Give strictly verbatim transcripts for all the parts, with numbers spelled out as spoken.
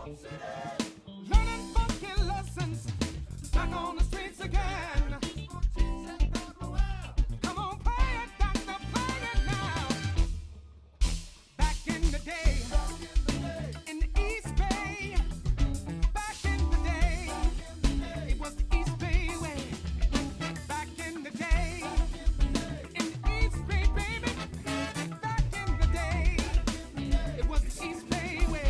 Learning funky lessons back on the streets again. Come on, play it, doctor, play it now. Back in the day, in the East Bay. Back in the day, it was the East Bay way. Back in the day, in the East Bay, baby. Back in the day, it was the East Bay way.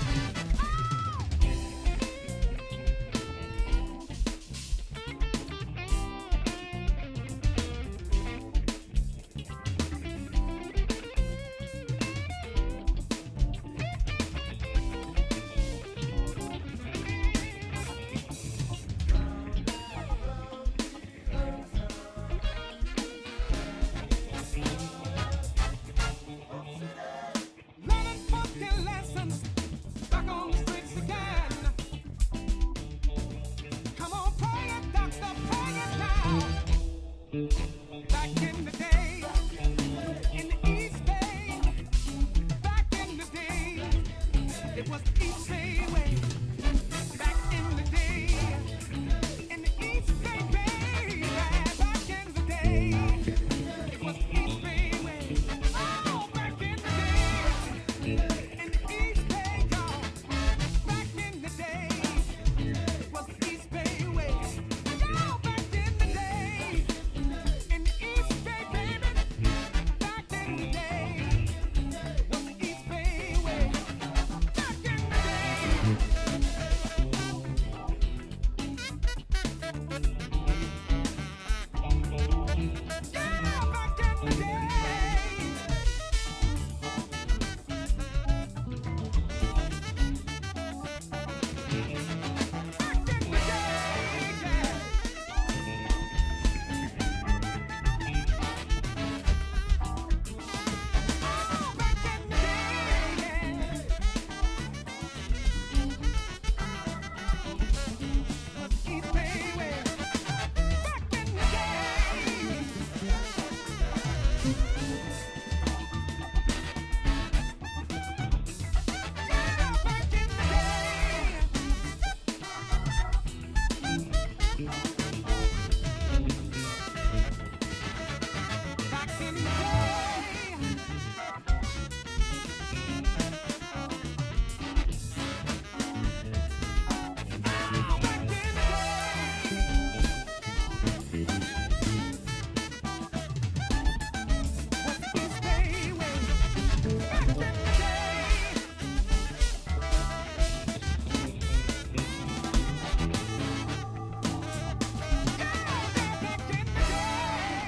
Learning funky lessons back on the streets again. Come on, play it, doctor, play it now. Back in the day, in the East Bay. Back in the day, it was the East Bay way. Back in the day, in the East Bay, baby. Back in the day, it was the East Bay way. Oh, back in the day, in the East Bay, y'all. Back in the day, it was the East Bay way. Y'all, back in the day, in the East Bay, baby. Back in the day, was the East Bay way. Back in the day. Yeah, back in the day. Back in the day, yeah. Oh, back in the day, yeah. Was East Bay way. Back in the day. Yeah, back in the day. Back in the day. Oh, back in the day. Was the East Bay way. Back in the day. Yeah, back in the day.